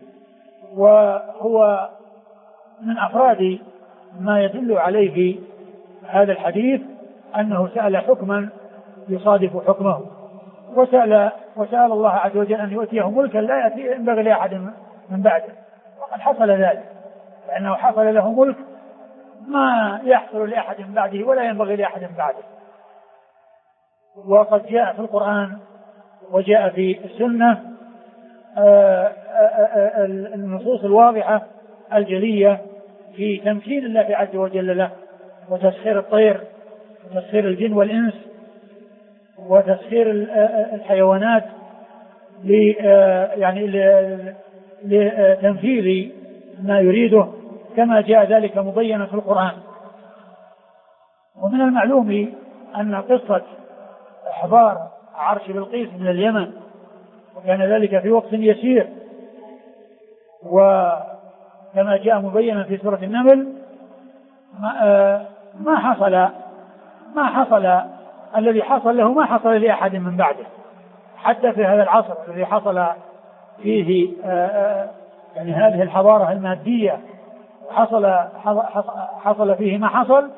وهو من أفراد ما يدل عليه هذا الحديث أنه سأل حكما يصادف حكمه، وسأل الله عز وجل أن يؤتيه ملكا لا ينبغي لأحد من بعده، وقد حصل ذلك، لأنه حصل له ملك ما يحصل لأحد من بعده ولا ينبغي لأحد من بعده. وقد جاء في القرآن وجاء في السنة النصوص الواضحة الجلية في تمكين الله عز وجل له، وتسخير الطير وتسخير الجن والإنس وتسخير الحيوانات لتنفيذ ما يريده، كما جاء ذلك مبينا في القرآن. ومن المعلوم أن قصة إحضار عرش بلقيس من اليمن وكان ذلك في وقت يسير، وكما جاء مبينا في سورة النمل ما حصل الذي حصل له ما حصل لأحد من بعده، حتى في هذا العصر الذي حصل فيه يعني هذه الحضارة المادية حصل فيه ما حصل،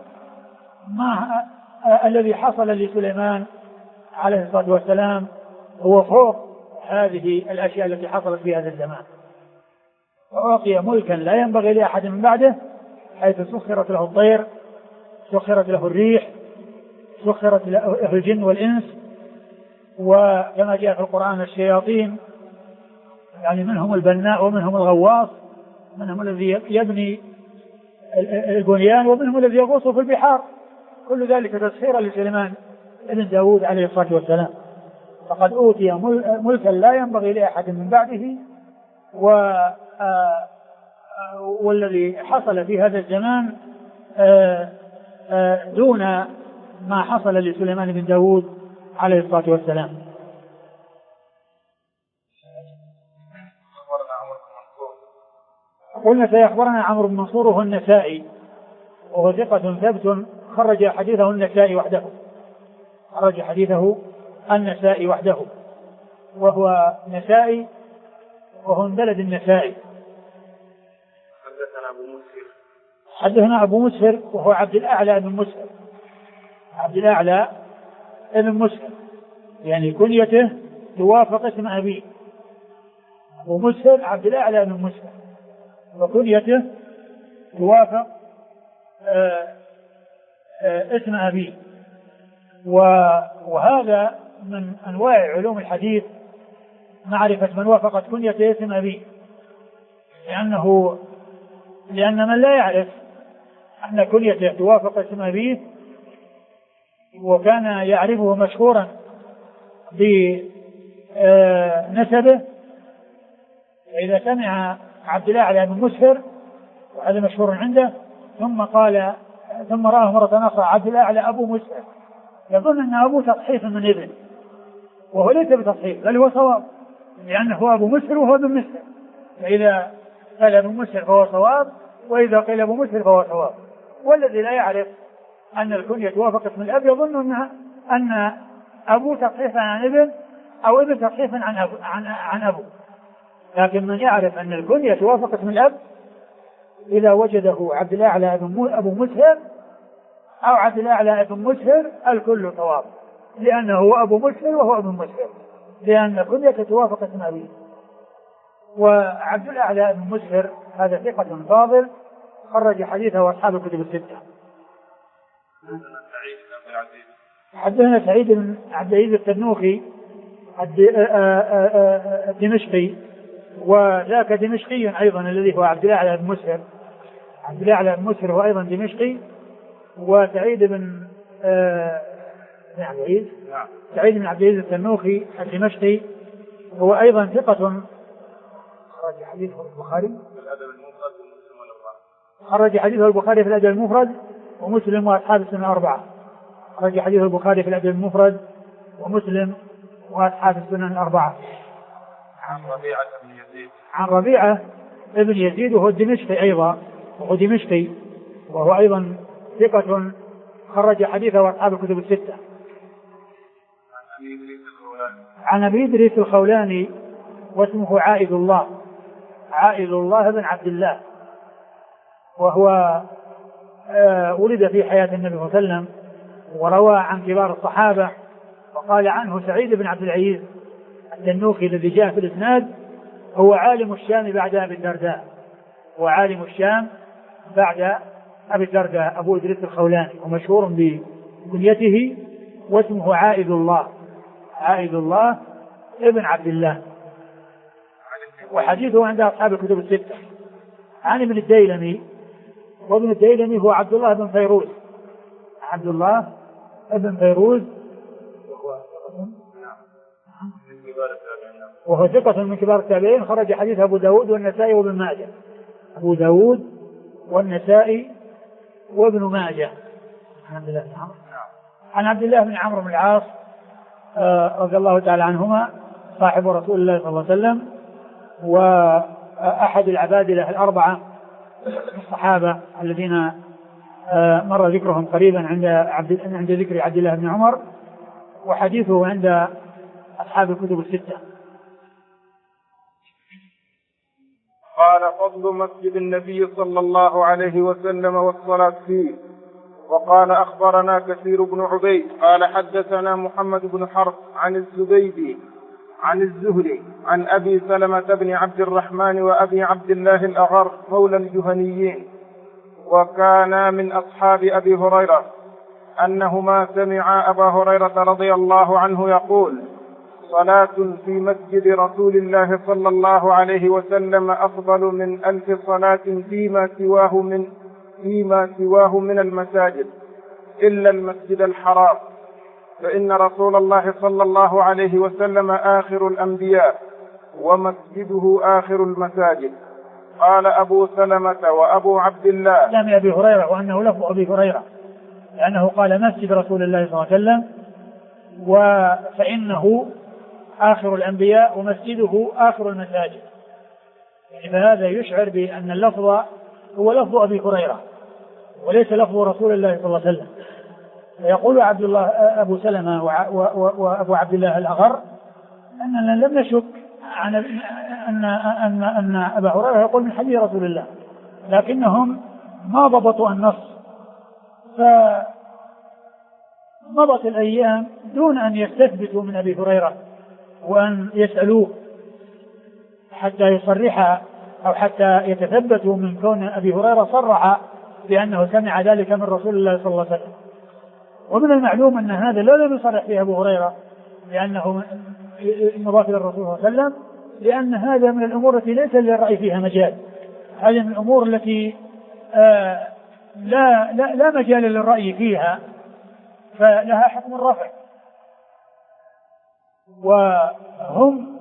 الذي حصل لسليمان عليه الصلاة والسلام هو فوق هذه الأشياء التي حصلت في هذا الزمان. وأعطي ملكا لا ينبغي لأحد من بعده، حيث سخرت له الطير، سخرت له الريح، سخرت له الجن والإنس، وكما جاء في القرآن الشياطين، يعني منهم البناء ومنهم الغواص، منهم الذي يبني البنيان ومنهم الذي يغوص في البحار، كل ذلك تسخيرا لسليمان ابن داود عليه الصلاة والسلام. فقد أوتي ملكا لا ينبغي لأحد من بعده، والذي حصل في هذا الزمان دون ما حصل لسليمان بن داود عليه الصلاة والسلام. قلنا سيخبرنا عمرو بن منصور وهو النسائي، وهو ثقة ثبت خرج حديثه النسائي وحده، وهو نسائي وهو من بلد النسائي. حدثنا أبو مسهر وهو عبد الأعلى بن مسهر، يعني كنيته توافق اسم أبيه، أبو مسهر عبد الأعلى بن مسهر، وكنيته توافق اسم أبيه. وهذا من أنواع علوم الحديث، معرفة من وافقت كنيته اسم أبيه، لأن من لا يعرف أن كنيته توافق اسم أبيه وكان يعرفه مشهورا بنسبه، إذا سمع عبد الأعلى بن مسهر وهذا مشهور عنده ثم رآه مرة أخرى عبد الأعلى أبو مسهر، يظن أن أبو تصحيف من ابن، وهو ليس بتصحيف بل هو صواب، لأنه أبو مسهر وهو ابن مسهر، فإذا قال ابن مسهر فهو صواب، وإذا قيل أبو مسهر فهو صواب. والذي لا يعرف أن الكنية توافق اسم الأب يظن أن أبو تصحيفا عن ابن أو ابن تصحيفا عن أبو، لكن من يعرف أن الكنية توافق اسم الأب إذا وجده عبد الأعلى أبو مسهر أو عبد الأعلى ابن مسهر الكل صواب، لأنه هو أبو مسهر وهو ابن مسهر، لأن الكنية توافق اسم أبيه. وعبد الأعلى ابن مسهر هذا ثقة فاضل، خرج حديثه أصحاب الكتب الستة. حدثنا سعيد بن عبد العزيز التنوخي الدمشقي، وذاك دمشقي أيضا الذي هو عبد الأعلى بن مسهر. عبد الأعلى بن مسهر هو أيضا دمشقي. وسعيد بن سعيد بن عبد العزيز التنوخي الدمشقي هو أيضا ثقة، خرج حديثه البخاري في الأدب المفرد ومسلم وأصحاب السنن الأربعة. خرج حديث البخاري في الأدب المفرد ومسلم وأصحاب السنن الأربعة. عن ربيعة ابن يزيد وهو الدمشقي أيضا، وهو أيضا ثقة، خرج حديثه أصحاب الكتب الستة. عن أبي إدريس الخولاني واسمه عائذ الله بن عبد الله، وهو ولد في حياة النبي صلى الله عليه وسلم، وروى عن كبار الصحابة. وقال عنه سعيد بن عبد العزيز التنوخي الذي جاء في الإسناد هو عالم الشام بعد أبي الدرداء، أبو إدريس الخولاني، ومشهور بكنيته واسمه عائذ الله ابن عبد الله، وحديثه عند أصحاب الكتب الستة. عن ابن الديلمي، وابن الديلمي هو عبد الله بن فيروز وهو ثقة من كبار التابعين، خرج حديث أبو داود والنسائي وابن ماجه. عن عبد الله بن عمرو بن العاص رضي الله تعالى عنهما، صاحب رسول الله صلى الله عليه وسلم، وأحد العبادلة الأربعة الصحابة الذين مر ذكرهم قريبا عند ذكر عبد الله بن عمر، وحديثه عند أصحاب الكتب الستة. قال: فضل مسجد النبي صلى الله عليه وسلم والصلاة فيه. وقال: أخبرنا كثير بن عبيد قال حدثنا محمد بن حرب عن الزبيدي عن الزهري عن أبي سلمة بن عبد الرحمن وأبي عبد الله الأغر مولى الجهنيين، وكانا من أصحاب أبي هريرة، أنهما سمعا أبا هريرة رضي الله عنه يقول: صلاة في مسجد رسول الله صلى الله عليه وسلم أفضل من 1000 صلاة فيما سواه من المساجد إلا المسجد الحرام، فإن رسول الله صلى الله عليه وسلم آخر الأنبياء ومسجده آخر المساجد. قال أبو سلمة وأبو عبد الله لم أبي هريرة، وأنه لفظ أبي هريرة، لأنه قال مسجد رسول الله صلى الله عليه وسلم، فإنه آخر الأنبياء ومسجده آخر المساجد، فهذا يشعر بأن اللفظ هو لفظ أبي هريرة وليس لفظ رسول الله صلى الله عليه وسلم. يقول عبد الله أبو سلمة وأبو عبد الله الأغر أننا لم نشك أن أبا هريرة يقول من حديث رسول الله، لكنهم ما ضبطوا النص مضت الأيام دون أن يستثبتوا من أبي هريرة وأن يسألوه حتى يصرح أو حتى يتثبتوا من كون أبي هريرة صرح بأنه سمع ذلك من رسول الله صلى الله عليه وسلم. ومن المعلوم أن هذا لا لم يصرح فيه أبو هريرة لأنه مضاف إلى الرسول صلى الله عليه وسلم، لأن هذا من الأمور التي ليس للرأي فيها مجال. هذه من الأمور التي لا مجال للرأي فيها، فلها حكم الرفع. وهم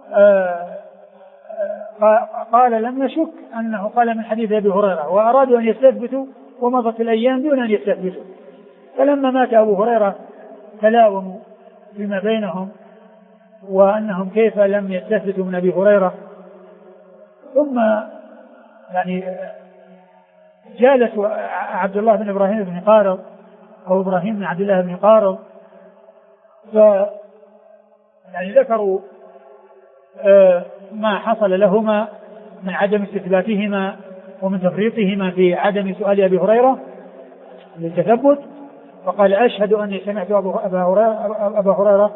قال لم يشك أنه قال من حديث أبي هريرة، وأرادوا أن يستثبتوا ومضت الأيام دون أن يستثبتوا. فلما مات أبو هريرة تلاوموا فيما بينهم وأنهم كيف لم يستثبتوا من أبي هريرة. ثم يعني جالس عبد الله بن إبراهيم بن قارض أو إبراهيم بن عبد الله بن قارض، يعني ذكروا ما حصل لهما من عدم استثباتهما ومن تفريطهما في عدم سؤال أبي هريرة للتثبت. فقال أشهد أني سمعت أبا هريرة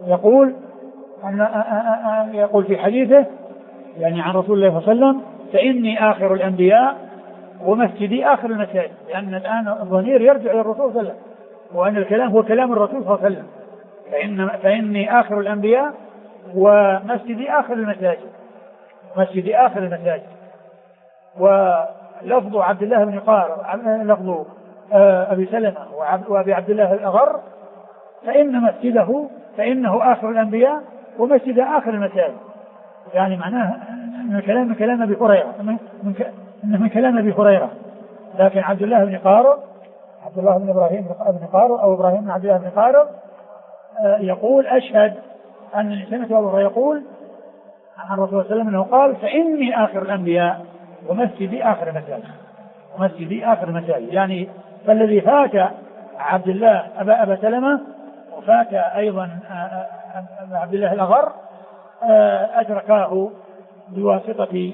يقول في حديثه يعني عن رسول الله صلى الله عليه وسلم فإني آخر الأنبياء ومسجدي آخر المساجد، لأن الآن الضمير يرجع إلى الرسول صلى الله عليه وسلم، وأن الكلام هو كلام الرسول صلى الله عليه وسلم. فإني آخر الأنبياء ومسجدي آخر المساجد، مسجدي آخر المساجد. ولفظ عبد الله بن قارض لفظ أبي سلمة وأبي عبد الله الأغر فإن مسجده فإنه آخر الأنبياء ومسجد آخر المساجد، يعني معناه من كلام أبي هريرة، من كلام أبي هريرة. لكن عبد الله بن إبراهيم بن قارض أو إبراهيم بن عبد الله بن قارض يقول أشهد أن سمعت أبو هريرة يقول عن رسول الله صلى الله عليه وسلم أنه قال فإني آخر الأنبياء ومسجدي آخر المساجد، ومسجدي آخر المساجد. يعني فالذي فات عبد الله أبا سلمة وفات أيضا عبد الله الأغر أدركاه بواسطة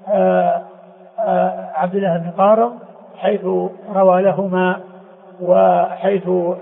عبد الله بن قارض حيث روى لهما وحيث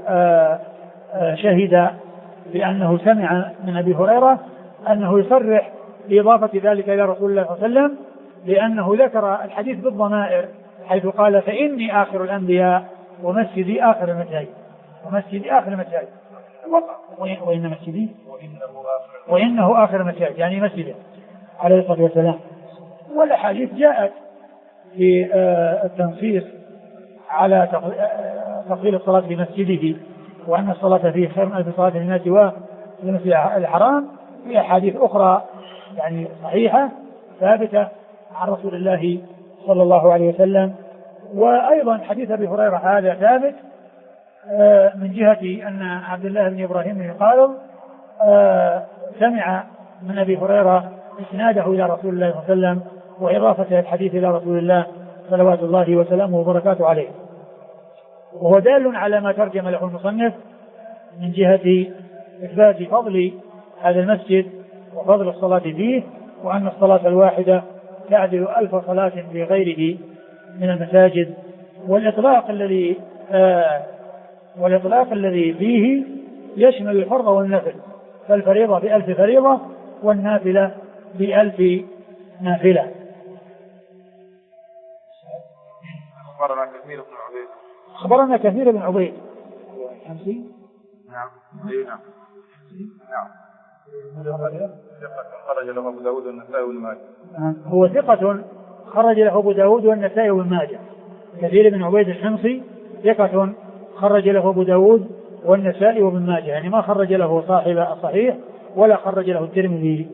شهد بأنه سمع من أبي هريرة أنه يصرح بإضافة ذلك إلى رسول الله صلى الله عليه وسلم، لأنه ذكر الحديث بالضمائر حيث قال فإني آخر الأنبياء ومسجدي آخر المساجد، ومسجدي آخر المساجد، وإن مسجدي وإنه آخر المساجد يعني مسجده عليه الصلاة والسلام. والأحاديث جاءت في التنصيص على تفضيل الصلاة في مسجده، وأن الصلاة فيه خير من ألف صلاة للناس وفي المسجد الحرام، في أحاديث أخرى يعني صحيحة ثابتة عن رسول الله صلى الله عليه وسلم. وأيضا حديث أبي هريرة هذا ثابت من جهة أن عبد الله بن إبراهيم بن قارض سمع من أبي هريرة إسناده إلى رسول الله صلى الله عليه وسلم وإضافة الحديث إلى رسول الله صلوات الله وسلامه وبركاته عليه. وهو دال على ما ترجم له المصنف من جهة إثبات فضل هذا المسجد وفضل الصلاة فيه، وأن الصلاة الواحدة تعدل 1000 صلاة في غيره من المساجد. والإطلاق الذي فيه يشمل الفرض والنفل، فالفريضة ب1000 فريضة والنافلة ب1000 نافلة. أخبرنا كثير بن عبيد حمصي. نعم. خرج له أبو داود والنسائي وابن ماجه. هو ثقة خرج له أبو داود والنسائي وابن ماجه. كثير بن عبيد الحمصي ثقة خرج له أبو داود والنسائي وابن ماجه، يعني ما خرج له صاحب الصحيح ولا خرج له الترمذي.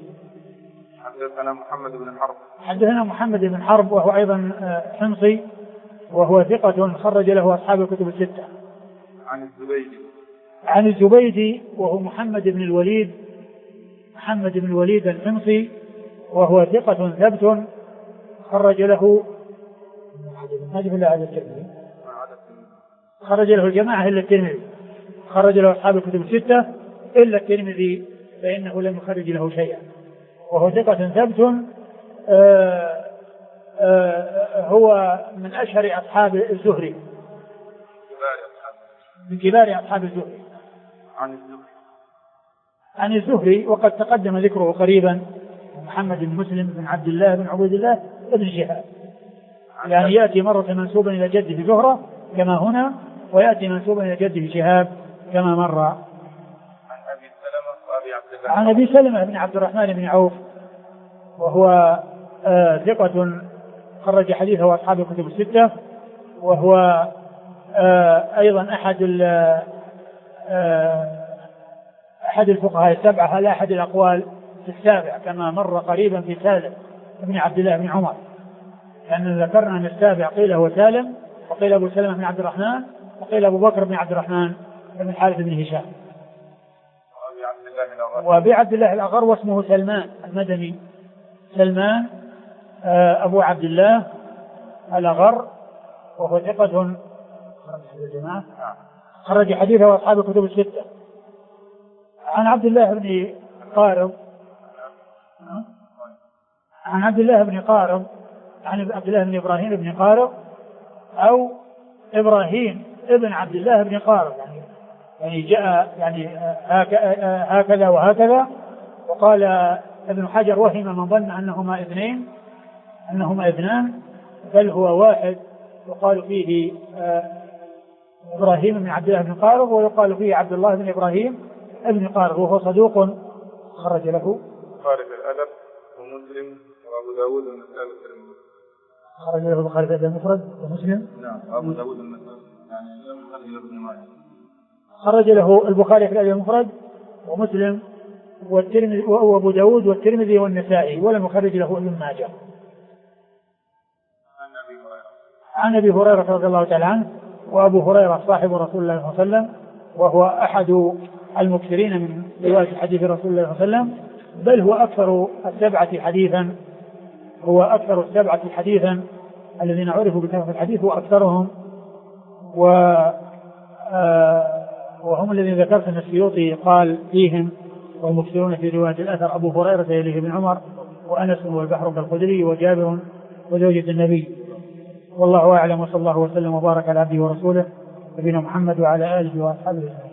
حدثنا محمد بن حرب وهو أيضا حمصي، وهو ثقة خرج له أصحاب الكتب الستة. عن الزبيدي وهو محمد بن الوليد الحمصي، وهو ثقة ثبت خرج له الجماعة إلا الترمذي، خرج له أصحاب الكتب الستة إلا الترمذي فإنه لم يخرج له شيئا. وهو ثقة ثبت هو من أشهر أصحاب الزهري، من كبار أصحاب الزهري. عن الزهري وقد تقدم ذكره قريبا، محمد بن مسلم بن عبد الله بن عبيد الله بن شهاب، يعني يأتي مرة منسوبا إلى جده زهرة كما هنا، ويأتي منسوبا إلى جده شهاب كما مر. عن أبي سلمة بن عبد الرحمن بن عوف، وهو ثقة خرج حديثه أصحاب الكتب الستة، وهو أيضا أحد الفقهاء السبعة على أحد الأقوال في السابع كما مر قريبا في سالم بن عبد الله بن عمر، لأن ذكرنا أن السابع قيل هو سالم، وقيل أبو سلمة بن عبد الرحمن، وقيل أبو بكر بن عبد الرحمن بن الحارث بن هشام. وأبي عبد الله الأغر واسمه سلمان المدني، سلمان أبو عبد الله الأغر، وهو ثقة خرج حديثه أصحاب الكتب الستة. عن عبد الله بن قارب، عن عبد الله بن قارب، عن عبد الله بن إبراهيم بن قارب أو إبراهيم ابن عبد الله بن قارب، يعني جاء يعني هكذا وهكذا. وقال ابن حجر وهم من ظن أنهما اثنان، بل هو واحد، يقال فيه إبراهيم بن عبد الله بن قارب، ويقال فيه عبد الله بن إبراهيم ابن قارب، وهو صدوق خرج له البخاري في الأدب ومسلم وأبو داود والنسائي والترمذي. خرج له البخاري في الأدب المفرد ومسلم. نعم. أبو داود والنسائي يعني خرج له ابن ماجه. خرج له البخاري في الأدب المفرد ومسلم والترمذي وأبو داود والترمذي والنسائي، ولم يخرج له ابن ماجه. عن أبي هريرة رضي الله تعالى عنه، وأبو هريرة صاحب رسول الله صلى الله عليه وسلم، وهو أحد المكثرين من رواية حديث رسول الله صلى الله عليه وسلم، بل هو أكثر السبعة حديثا الذين عرفوا بكثرة الحديث، وأكثرهم وهم الذين ذكرت أن السيوطي قال فيهم والمكثرون في رواية الأثر أبو هريرة إليه بن عمر وأنس والبحر كالخدري وجابر وزوجة النبي. والله أعلم، وصلى الله وسلم وبارك على عبده ورسوله نبينا محمد وعلى آله وأصحابه.